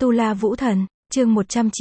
Tu La Vũ Thần, chương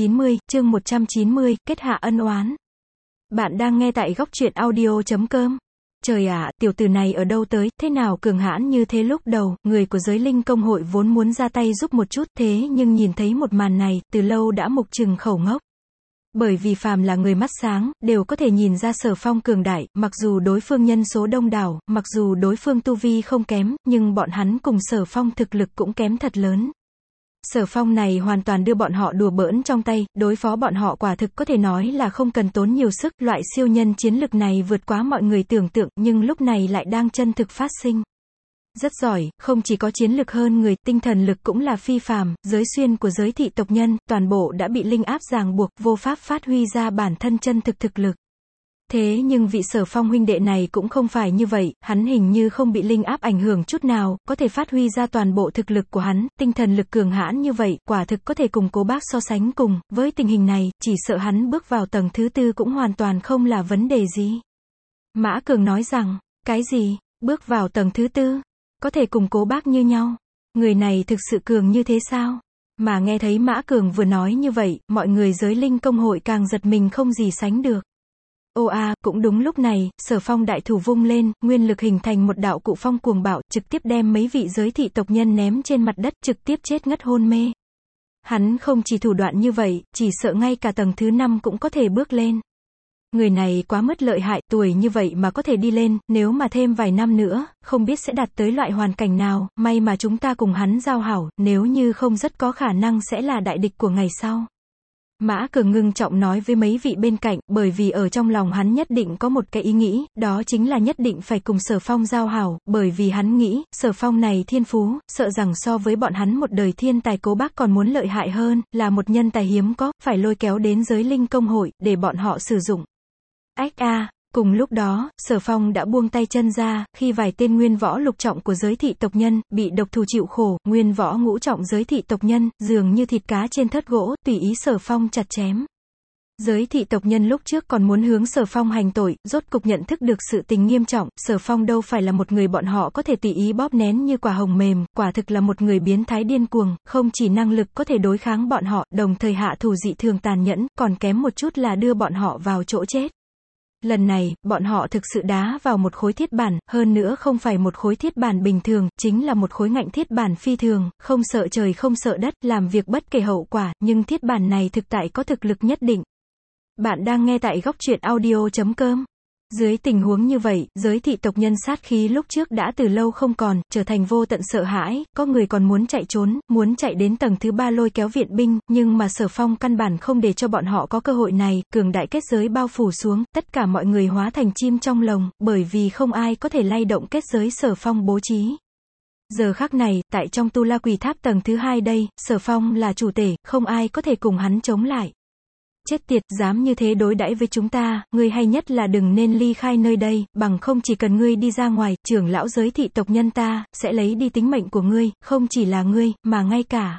190, kết hạ ân oán. Bạn đang nghe tại góc truyện audio.com. Trời ạ, tiểu tử này ở đâu tới, thế nào cường hãn như thế. Lúc đầu, người của giới linh công hội vốn muốn ra tay giúp một chút, thế nhưng nhìn thấy một màn này, từ lâu đã mục trừng khẩu ngốc. Bởi vì phàm là người mắt sáng, đều có thể nhìn ra Sở Phong cường đại, mặc dù đối phương nhân số đông đảo, mặc dù đối phương tu vi không kém, nhưng bọn hắn cùng Sở Phong thực lực cũng kém thật lớn. Sở Phong này hoàn toàn đưa bọn họ đùa bỡn trong tay, đối phó bọn họ quả thực có thể nói là không cần tốn nhiều sức, loại siêu nhân chiến lực này vượt quá mọi người tưởng tượng, nhưng lúc này lại đang chân thực phát sinh. Rất giỏi, không chỉ có chiến lực hơn người, tinh thần lực cũng là phi phàm, giới xuyên của giới thị tộc nhân, toàn bộ đã bị linh áp ràng buộc, vô pháp phát huy ra bản thân chân thực thực lực. Thế nhưng vị Sở Phong huynh đệ này cũng không phải như vậy, hắn hình như không bị linh áp ảnh hưởng chút nào, có thể phát huy ra toàn bộ thực lực của hắn, tinh thần lực cường hãn như vậy, quả thực có thể cùng Cố Bác so sánh cùng, với tình hình này, chỉ sợ hắn bước vào tầng thứ tư cũng hoàn toàn không là vấn đề gì. Mã Cường nói rằng, cái gì, bước vào tầng thứ tư, có thể cùng Cố Bác như nhau, người này thực sự cường như thế sao? Mà nghe thấy Mã Cường vừa nói như vậy, mọi người giới linh công hội càng giật mình không gì sánh được. Ô a, cũng đúng lúc này, Sở Phong đại thủ vung lên, nguyên lực hình thành một đạo cụ phong cuồng bạo, trực tiếp đem mấy vị giới thị tộc nhân ném trên mặt đất, trực tiếp chết ngất hôn mê. Hắn không chỉ thủ đoạn như vậy, chỉ sợ ngay cả tầng thứ 5 cũng có thể bước lên. Người này quá mất lợi hại, tuổi như vậy mà có thể đi lên, nếu mà thêm vài năm nữa, không biết sẽ đạt tới loại hoàn cảnh nào, may mà chúng ta cùng hắn giao hảo, nếu như không rất có khả năng sẽ là đại địch của ngày sau. Mã Cường ngưng trọng nói với mấy vị bên cạnh, bởi vì ở trong lòng hắn nhất định có một cái ý nghĩ, đó chính là nhất định phải cùng Sở Phong giao hảo, bởi vì hắn nghĩ, Sở Phong này thiên phú, sợ rằng so với bọn hắn một đời thiên tài Cố Bác còn muốn lợi hại hơn, là một nhân tài hiếm có, phải lôi kéo đến giới linh công hội, để bọn họ sử dụng. Ách a. Cùng lúc đó, Sở Phong đã buông tay chân ra, khi vài tên nguyên võ lục trọng của giới thị tộc nhân, bị độc thủ chịu khổ, nguyên võ ngũ trọng giới thị tộc nhân, dường như thịt cá trên thớt gỗ, tùy ý Sở Phong chặt chém. Giới thị tộc nhân lúc trước còn muốn hướng Sở Phong hành tội, rốt cục nhận thức được sự tình nghiêm trọng, Sở Phong đâu phải là một người bọn họ có thể tùy ý bóp nén như quả hồng mềm, quả thực là một người biến thái điên cuồng, không chỉ năng lực có thể đối kháng bọn họ, đồng thời hạ thủ dị thường tàn nhẫn, còn kém một chút là đưa bọn họ vào chỗ chết. Lần này, bọn họ thực sự đá vào một khối thiết bản, hơn nữa không phải một khối thiết bản bình thường, chính là một khối ngạnh thiết bản phi thường, không sợ trời không sợ đất, làm việc bất kể hậu quả, nhưng thiết bản này thực tại có thực lực nhất định. Bạn đang nghe tại góc truyện audio.com. Dưới tình huống như vậy, giới thị tộc nhân sát khí lúc trước đã từ lâu không còn, trở thành vô tận sợ hãi, có người còn muốn chạy trốn, muốn chạy đến tầng thứ 3 lôi kéo viện binh, nhưng mà Sở Phong căn bản không để cho bọn họ có cơ hội này, cường đại kết giới bao phủ xuống, tất cả mọi người hóa thành chim trong lồng, bởi vì không ai có thể lay động kết giới Sở Phong bố trí. Giờ khắc này, tại trong Tu La Quỷ Tháp tầng thứ 2 đây, Sở Phong là chủ tể, không ai có thể cùng hắn chống lại. Chết tiệt, dám như thế đối đãi với chúng ta, ngươi hay nhất là đừng nên ly khai nơi đây, bằng không chỉ cần ngươi đi ra ngoài, trưởng lão giới thị tộc nhân ta, sẽ lấy đi tính mệnh của ngươi, không chỉ là ngươi, mà ngay cả.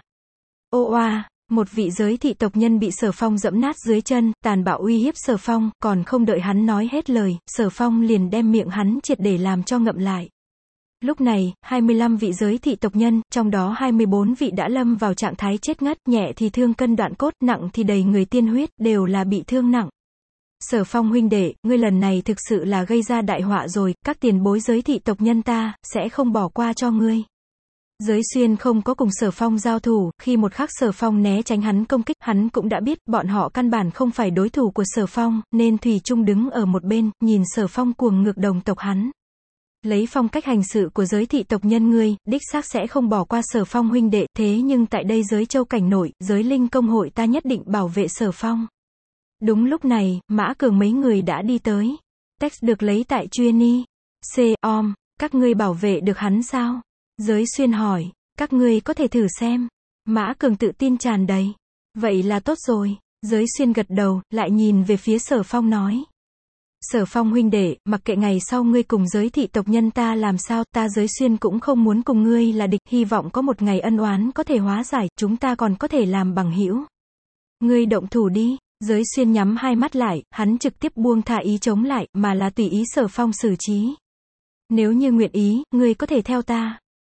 Ô oa, một vị giới thị tộc nhân bị Sở Phong dẫm nát dưới chân, tàn bạo uy hiếp Sở Phong, còn không đợi hắn nói hết lời, Sở Phong liền đem miệng hắn triệt để làm cho ngậm lại. Lúc này, 25 vị giới thị tộc nhân, trong đó 24 vị đã lâm vào trạng thái chết ngất, nhẹ thì thương cân đoạn cốt, nặng thì đầy người tiên huyết, đều là bị thương nặng. Sở Phong huynh đệ, ngươi lần này thực sự là gây ra đại họa rồi, các tiền bối giới thị tộc nhân ta, sẽ không bỏ qua cho ngươi. Giới xuyên không có cùng Sở Phong giao thủ, khi một khắc Sở Phong né tránh hắn công kích, hắn cũng đã biết, bọn họ căn bản không phải đối thủ của Sở Phong, nên thủy chung đứng ở một bên, nhìn Sở Phong cuồng ngược đồng tộc hắn. Lấy phong cách hành sự của giới thị tộc nhân ngươi, đích xác sẽ không bỏ qua Sở Phong huynh đệ, thế nhưng tại đây giới châu cảnh nội, giới linh công hội ta nhất định bảo vệ Sở Phong. Đúng lúc này, Mã Cường mấy người đã đi tới. Text được lấy tại Chuyên các ngươi bảo vệ được hắn sao? Giới xuyên hỏi, các ngươi có thể thử xem. Mã Cường tự tin tràn đầy. Vậy là tốt rồi. Giới xuyên gật đầu, lại nhìn về phía Sở Phong nói. Sở Phong huynh đệ, mặc kệ ngày sau ngươi cùng giới thị tộc nhân ta làm sao, ta giới xuyên cũng không muốn cùng ngươi là địch, hy vọng có một ngày ân oán có thể hóa giải, chúng ta còn có thể làm bằng hữu. Ngươi động thủ đi. Giới xuyên nhắm hai mắt lại, hắn trực tiếp buông thả ý chống lại, mà là tùy ý Sở Phong xử trí. Nếu như nguyện ý, ngươi có thể theo ta.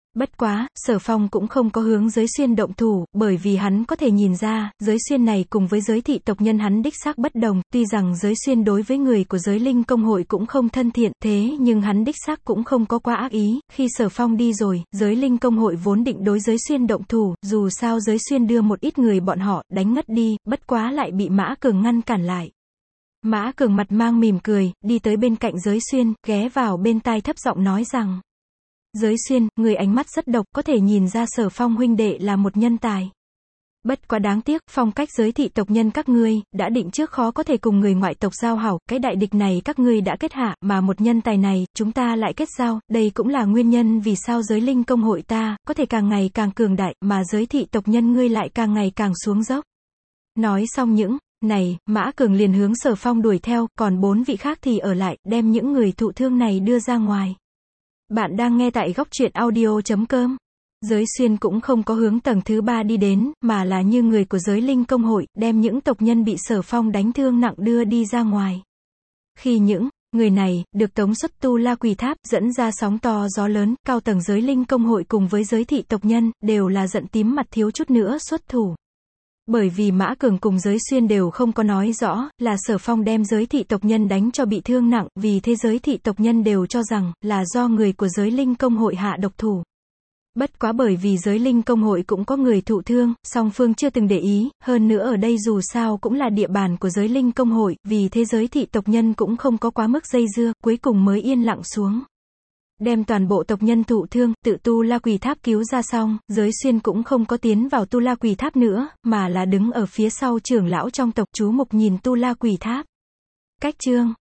Bất quá, Sở Phong cũng không có hướng Giới Xuyên động thủ, bởi vì hắn có thể nhìn ra, Giới Xuyên này cùng với giới thị tộc nhân hắn đích xác bất đồng, tuy rằng Giới Xuyên đối với người của Giới Linh Công hội cũng không thân thiện, thế nhưng hắn đích xác cũng không có quá ác ý, khi Sở Phong đi rồi, Giới Linh Công hội vốn định đối Giới Xuyên động thủ, dù sao Giới Xuyên đưa một ít người bọn họ, đánh ngất đi, bất quá lại bị Mã Cường ngăn cản lại. Mã Cường mặt mang mỉm cười, đi tới bên cạnh Giới Xuyên, ghé vào bên tai thấp giọng nói rằng: Giới Xuyên, người ánh mắt rất độc, có thể nhìn ra Sở Phong huynh đệ là một nhân tài. Bất quá đáng tiếc, phong cách giới thị tộc nhân các ngươi, đã định trước khó có thể cùng người ngoại tộc giao hảo, cái đại địch này các ngươi đã kết hạ, mà một nhân tài này, chúng ta lại kết giao, đây cũng là nguyên nhân vì sao Giới Linh Công hội ta, có thể càng ngày càng cường đại, mà giới thị tộc nhân ngươi lại càng ngày càng xuống dốc. Nói xong những này, Mã Cường liền hướng Sở Phong đuổi theo, còn 4 vị khác thì ở lại, đem những người thụ thương này đưa ra ngoài. Bạn đang nghe tại góc truyện audio.com. Giới Xuyên cũng không có hướng tầng thứ 3 đi đến, mà là như người của Giới Linh Công hội, đem những tộc nhân bị Sở Phong đánh thương nặng đưa đi ra ngoài. Khi những người này được tống xuất Tu La Quỷ Tháp, dẫn ra sóng to gió lớn, cao tầng Giới Linh Công hội cùng với giới thị tộc nhân, đều là giận tím mặt thiếu chút nữa xuất thủ. Bởi vì Mã Cường cùng Giới Xuyên đều không có nói rõ, là Sở Phong đem giới thị tộc nhân đánh cho bị thương nặng, vì thế giới thị tộc nhân đều cho rằng, là do người của Giới Linh Công hội hạ độc thủ. Bất quá bởi vì Giới Linh Công hội cũng có người thụ thương, song phương chưa từng để ý, hơn nữa ở đây dù sao cũng là địa bàn của Giới Linh Công hội, vì thế giới thị tộc nhân cũng không có quá mức dây dưa, cuối cùng mới yên lặng xuống. Đem toàn bộ tộc nhân thụ thương, tự Tu La Quỷ Tháp cứu ra xong, Giới Xuyên cũng không có tiến vào Tu La Quỷ Tháp nữa, mà là đứng ở phía sau trưởng lão trong tộc chú mục nhìn Tu La Quỷ Tháp. Cách chương